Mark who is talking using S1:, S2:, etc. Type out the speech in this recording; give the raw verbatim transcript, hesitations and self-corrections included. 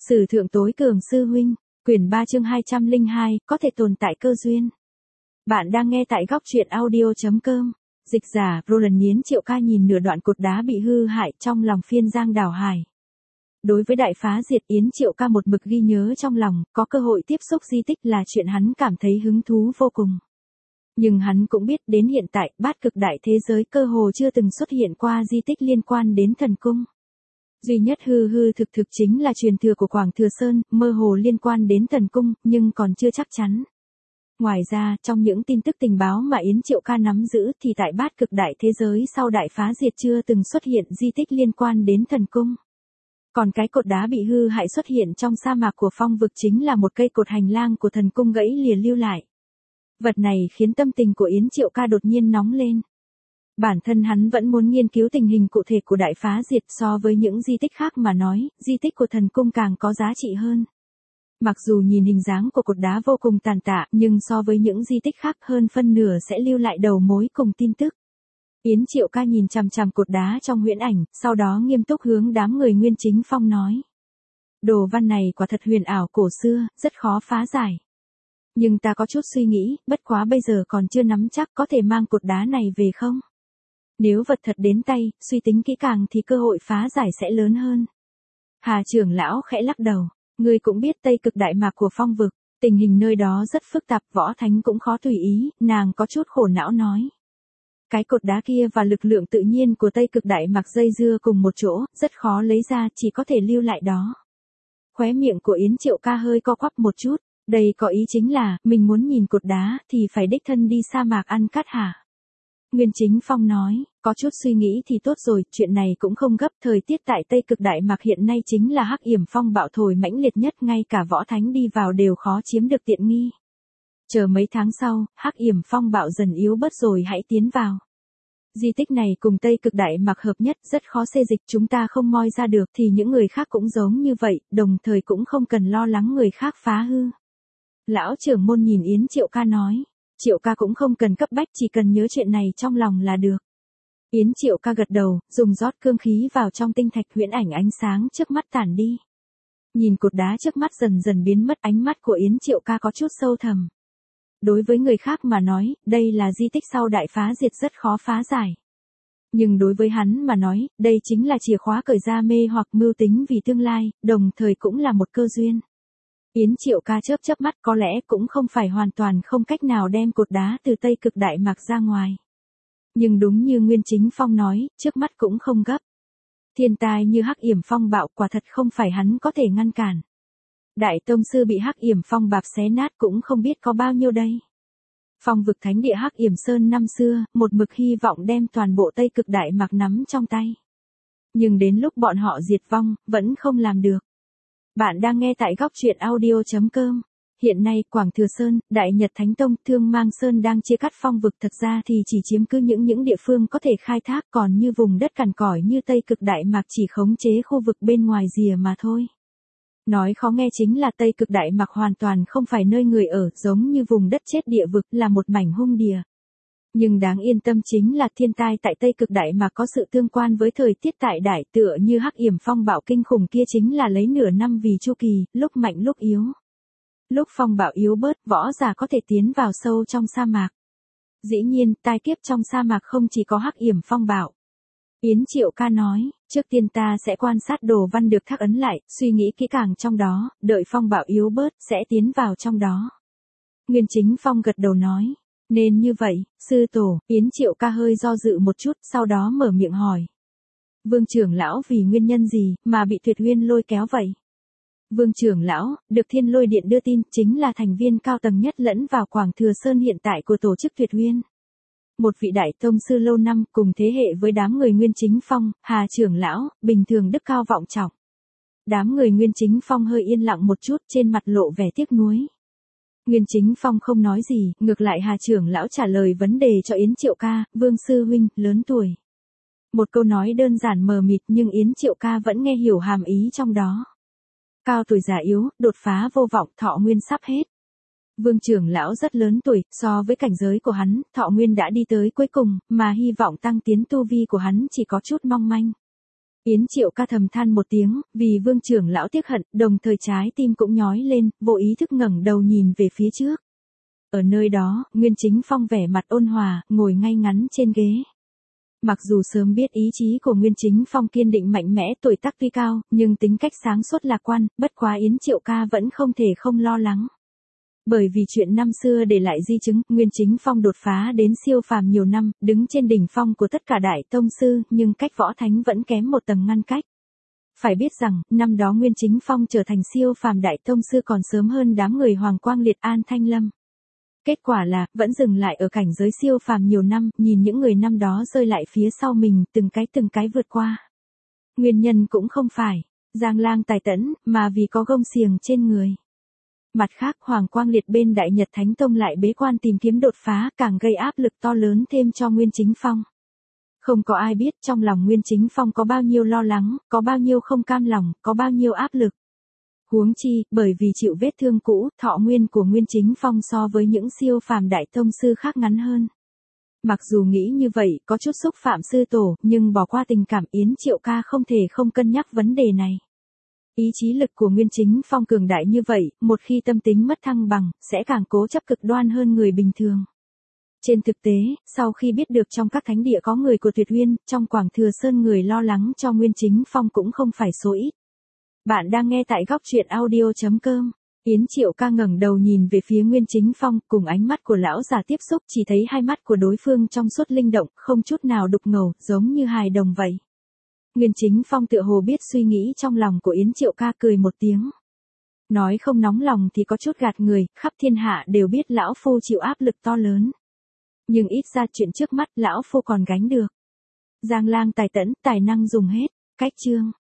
S1: Sử thượng tối cường sư huynh, quyển ba chương hai trăm lẻ hai, có thể tồn tại cơ duyên. Bạn đang nghe tại góc truyện audio.com. Dịch giả Roland Yến Triệu Ca nhìn nửa đoạn cột đá bị hư hại trong lòng phiên giang đảo hải. Đối với đại phá diệt Yến Triệu Ca một mực ghi nhớ trong lòng, có cơ hội tiếp xúc di tích là chuyện hắn cảm thấy hứng thú vô cùng. Nhưng hắn cũng biết đến hiện tại, bát cực đại thế giới cơ hồ chưa từng xuất hiện qua di tích liên quan đến thần cung. Duy nhất hư hư thực thực chính là truyền thừa của Quảng Thừa Sơn, mơ hồ liên quan đến thần cung, nhưng còn chưa chắc chắn. Ngoài ra, trong những tin tức tình báo mà Yến Triệu Ca nắm giữ thì tại bát cực đại thế giới sau đại phá diệt chưa từng xuất hiện di tích liên quan đến thần cung. Còn cái cột đá bị hư hại xuất hiện trong sa mạc của phong vực chính là một cây cột hành lang của thần cung gãy lìa lưu lại. Vật này khiến tâm tình của Yến Triệu Ca đột nhiên nóng lên. Bản thân hắn vẫn muốn nghiên cứu tình hình cụ thể của đại phá diệt, so với những di tích khác mà nói, di tích của thần cung càng có giá trị hơn. Mặc dù nhìn hình dáng của cột đá vô cùng tàn tạ, nhưng so với những di tích khác hơn phân nửa sẽ lưu lại đầu mối cùng tin tức. Yến Triệu Ca nhìn chằm chằm cột đá trong huyễn ảnh, sau đó nghiêm túc hướng đám người Nguyên Chính Phong nói. Đồ văn này quả thật huyền ảo cổ xưa, rất khó phá giải. Nhưng ta có chút suy nghĩ, bất quá bây giờ còn chưa nắm chắc có thể mang cột đá này về không? Nếu vật thật đến tay, suy tính kỹ càng thì cơ hội phá giải sẽ lớn hơn. Hà trưởng lão khẽ lắc đầu, ngươi cũng biết Tây Cực Đại Mạc của phong vực, tình hình nơi đó rất phức tạp, võ thánh cũng khó tùy ý, nàng có chút khổ não nói. Cái cột đá kia và lực lượng tự nhiên của Tây Cực Đại Mạc dây dưa cùng một chỗ, rất khó lấy ra, chỉ có thể lưu lại đó. Khóe miệng của Yến Triệu Ca hơi co quắp một chút, đây có ý chính là, mình muốn nhìn cột đá thì phải đích thân đi sa mạc ăn cát hả? Nguyên Chính Phong nói, có chút suy nghĩ thì tốt rồi, chuyện này cũng không gấp, thời tiết tại Tây Cực Đại Mạc hiện nay chính là hắc yểm phong bạo thổi mãnh liệt nhất, ngay cả võ thánh đi vào đều khó chiếm được tiện nghi. Chờ mấy tháng sau, hắc yểm phong bạo dần yếu bớt rồi hãy tiến vào. Di tích này cùng Tây Cực Đại Mạc hợp nhất, rất khó xê dịch, chúng ta không moi ra được thì những người khác cũng giống như vậy, đồng thời cũng không cần lo lắng người khác phá hư. Lão trưởng môn nhìn Yến Triệu Ca nói. Triệu Ca cũng không cần cấp bách, chỉ cần nhớ chuyện này trong lòng là được. Yến Triệu Ca gật đầu, dùng rót cương khí vào trong tinh thạch, huyễn ảnh ánh sáng trước mắt tản đi. Nhìn cột đá trước mắt dần dần biến mất, ánh mắt của Yến Triệu Ca có chút sâu thẳm. Đối với người khác mà nói, đây là di tích sau đại phá diệt rất khó phá giải. Nhưng đối với hắn mà nói, đây chính là chìa khóa cởi ra mê hoặc mưu tính vì tương lai, đồng thời cũng là một cơ duyên. Yến Triệu Ca chớp chớp mắt, có lẽ cũng không phải hoàn toàn không cách nào đem cột đá từ Tây Cực Đại Mạc ra ngoài. Nhưng đúng như Nguyên Chính Phong nói, trước mắt cũng không gấp. Thiên tai như hắc yểm phong bạo quả thật không phải hắn có thể ngăn cản. Đại tông sư bị hắc yểm phong bạp xé nát cũng không biết có bao nhiêu đây. Phong vực thánh địa hắc yểm sơn năm xưa, một mực hy vọng đem toàn bộ Tây Cực Đại Mạc nắm trong tay. Nhưng đến lúc bọn họ diệt vong, vẫn không làm được. Bạn đang nghe tại góc truyện audio.com. Hiện nay, Quảng Thừa Sơn, Đại Nhật Thánh Tông, Thương Mang Sơn đang chia cắt phong vực, thật ra thì chỉ chiếm cứ những những địa phương có thể khai thác, còn như vùng đất cằn cỏi như Tây Cực Đại Mạc chỉ khống chế khu vực bên ngoài rìa mà thôi. Nói khó nghe chính là Tây Cực Đại Mạc hoàn toàn không phải nơi người ở, giống như vùng đất chết địa vực, là một mảnh hung địa. Nhưng đáng yên tâm chính là thiên tai tại Tây Cực Đại Mạc có sự tương quan với thời tiết tại đại, tựa như hắc yểm phong bạo kinh khủng kia chính là lấy nửa năm vì chu kỳ, lúc mạnh lúc yếu. Lúc phong bạo yếu bớt, võ giả có thể tiến vào sâu trong sa mạc. Dĩ nhiên, tai kiếp trong sa mạc không chỉ có hắc yểm phong bạo. Yến Triệu Ca nói, trước tiên ta sẽ quan sát đồ văn được khắc ấn lại, suy nghĩ kỹ càng trong đó, đợi phong bạo yếu bớt, sẽ tiến vào trong đó. Nguyên Chính Phong gật đầu nói. Nên như vậy, sư tổ, Yến Triệu Ca hơi do dự một chút, sau đó mở miệng hỏi. Vương trưởng lão vì nguyên nhân gì, mà bị Tuyệt Huyên lôi kéo vậy? Vương trưởng lão, được Thiên Lôi Điện đưa tin, chính là thành viên cao tầng nhất lẫn vào Quảng Thừa Sơn hiện tại của tổ chức Tuyệt Huyên. Một vị đại tông sư lâu năm, cùng thế hệ với đám người Nguyên Chính Phong, Hà trưởng lão, bình thường đức cao vọng trọng. Đám người Nguyên Chính Phong hơi yên lặng một chút, trên mặt lộ vẻ tiếc nuối. Nguyên Chính Phong không nói gì, ngược lại Hà trưởng lão trả lời vấn đề cho Yến Triệu Ca, Vương sư huynh, lớn tuổi. Một câu nói đơn giản mờ mịt nhưng Yến Triệu Ca vẫn nghe hiểu hàm ý trong đó. Cao tuổi già yếu, đột phá vô vọng, thọ nguyên sắp hết. Vương trưởng lão rất lớn tuổi, so với cảnh giới của hắn, thọ nguyên đã đi tới cuối cùng, mà hy vọng tăng tiến tu vi của hắn chỉ có chút mong manh. Yến Triệu Ca thầm than một tiếng, vì Vương trưởng lão tiếc hận, đồng thời trái tim cũng nhói lên, vô ý thức ngẩng đầu nhìn về phía trước. Ở nơi đó, Nguyên Chính Phong vẻ mặt ôn hòa, ngồi ngay ngắn trên ghế. Mặc dù sớm biết ý chí của Nguyên Chính Phong kiên định mạnh mẽ, tuổi tác tuy cao, nhưng tính cách sáng suốt lạc quan, bất quá Yến Triệu Ca vẫn không thể không lo lắng. Bởi vì chuyện năm xưa để lại di chứng, Nguyên Chính Phong đột phá đến siêu phàm nhiều năm, đứng trên đỉnh phong của tất cả đại tông sư, nhưng cách võ thánh vẫn kém một tầng ngăn cách. Phải biết rằng, năm đó Nguyên Chính Phong trở thành siêu phàm đại tông sư còn sớm hơn đám người Hoàng Quang Liệt An Thanh Lâm. Kết quả là, vẫn dừng lại ở cảnh giới siêu phàm nhiều năm, nhìn những người năm đó rơi lại phía sau mình, từng cái từng cái vượt qua. Nguyên nhân cũng không phải, Giang Lang tài tẫn, mà vì có gông xiềng trên người. Mặt khác, Hoàng Quang Liệt bên Đại Nhật Thánh Tông lại bế quan tìm kiếm đột phá, càng gây áp lực to lớn thêm cho Nguyên Chính Phong. Không có ai biết trong lòng Nguyên Chính Phong có bao nhiêu lo lắng, có bao nhiêu không cam lòng, có bao nhiêu áp lực. Huống chi, bởi vì chịu vết thương cũ, thọ nguyên của Nguyên Chính Phong so với những siêu phàm đại tông sư khác ngắn hơn. Mặc dù nghĩ như vậy, có chút xúc phạm sư tổ, nhưng bỏ qua tình cảm Yến Triệu Ca không thể không cân nhắc vấn đề này. Ý chí lực của Nguyên Chính Phong cường đại như vậy, một khi tâm tính mất thăng bằng, sẽ càng cố chấp cực đoan hơn người bình thường. Trên thực tế, sau khi biết được trong các thánh địa có người của Tuyệt Uyên, trong Quảng Thừa Sơn người lo lắng cho Nguyên Chính Phong cũng không phải số ít. Bạn đang nghe tại góc truyện audio chấm com. Yến Triệu Ca ngẩng đầu nhìn về phía Nguyên Chính Phong, cùng ánh mắt của lão già tiếp xúc, chỉ thấy hai mắt của đối phương trong suốt linh động, không chút nào đục ngầu, giống như hài đồng vậy. Nguyên Chính Phong tựa hồ biết suy nghĩ trong lòng của Yến Triệu Ca, cười một tiếng. Nói không nóng lòng thì có chút gạt người, khắp thiên hạ đều biết lão phu chịu áp lực to lớn. Nhưng ít ra chuyện trước mắt lão phu còn gánh được. Giang Lang tài tẫn, tài năng dùng hết. Cách chương.